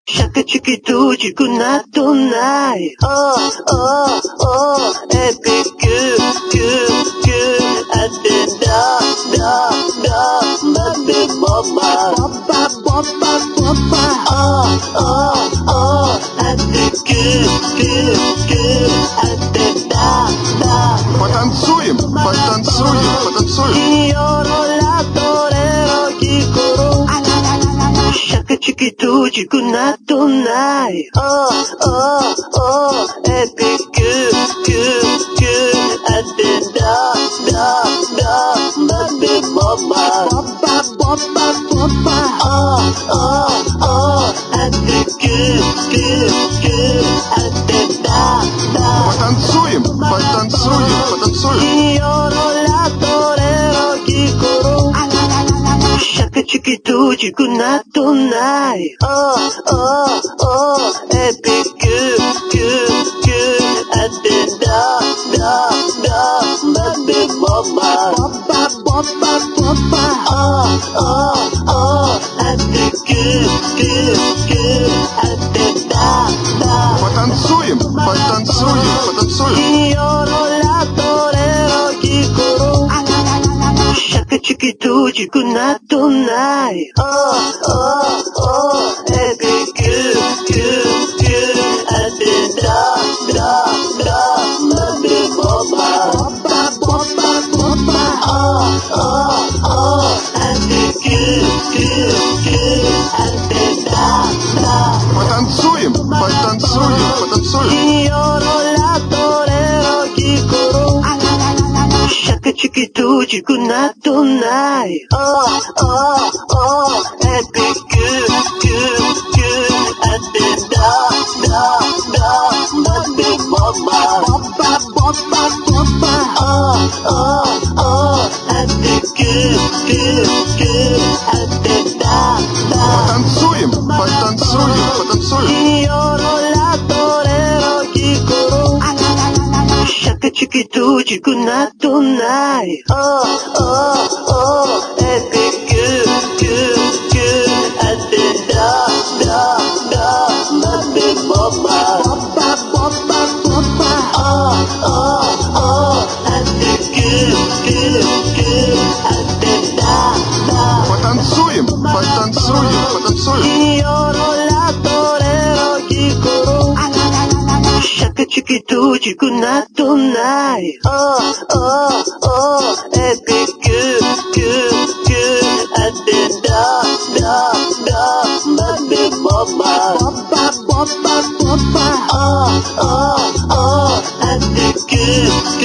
Shaka chiquitude good tonight. Oh, oh, oh, epic good. At the baby baba. Oh, at the good. At the Потанцуем. Io la torero kikoro. Shaka chiquitude good tonight. Oh, epic good. At the baby baba. Oh, at the good. At the Потанцуем. Io la torero kikoro. Shaka chiquitude good tonight. Oh, epic good. At the baby baba. Oh, at the good. At the Потанцуем. Io la torero kikoro. Shaka chiquitude good tonight. Oh, epic good. At the baby baba. Oh, at the good. At the Потанцуем. Io la torero kikoro. Shaka chiquitude good tonight. Oh, epic good. At the baby baba. Oh, at the good. At the Потанцуем. Io la torero kikoro. Shaka chiquitude good tonight. Oh, epic good. At the baby baba. Oh, at the good. At the Потанцуем. Io la torero kikoro. Shaka chiquitude good tonight. Oh, epic good. At the baby baba. Oh, at the good.